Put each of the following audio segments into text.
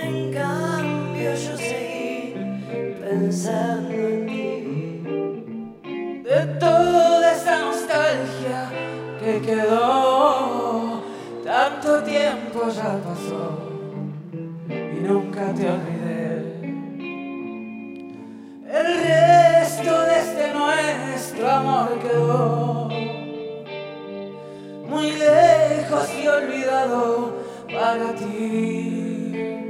En cambio yo seguí pensando en ti. De toda esa nostalgia que quedó, tanto tiempo ya pasó y nunca te olvidé. El resto de este nuestro amor quedó muy lejos y olvidado para ti.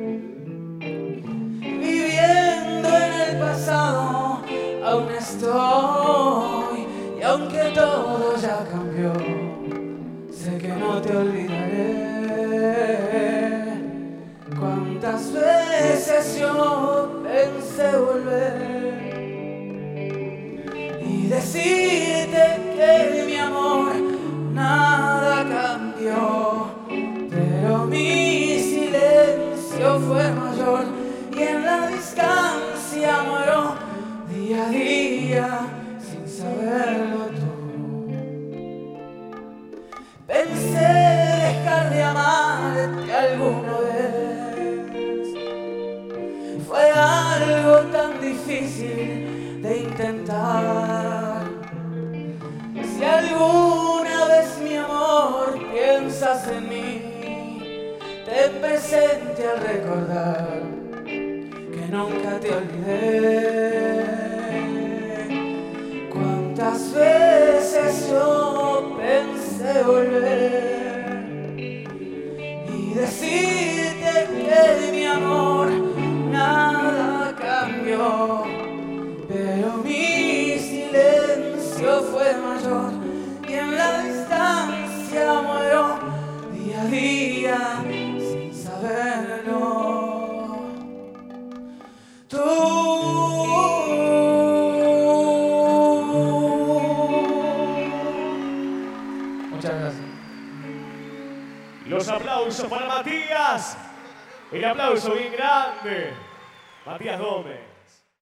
Viviendo en el pasado aún estoy, y aunque todo ya cambió, sé que no te olvidaré. Cuántas veces yo pensé volver y decirte que mi amor nada cambió, pero mi silencio fue mayor y en la distancia muero día a día sin saberlo tú. Pensé dejar de amarte alguna vez, fue algo tan difícil de intentar. Si alguna vez, mi amor, piensas en mí, ten presente al recordar que nunca te olvidé. Cuántas veces yo pensé volver y decirte que mi amor nada cambió, pero mi silencio fue mayor y en la distancia muero día a día sin saberlo. Tú. Muchas gracias. Los aplausos para Matías. El aplauso bien grande. Matías Gómez.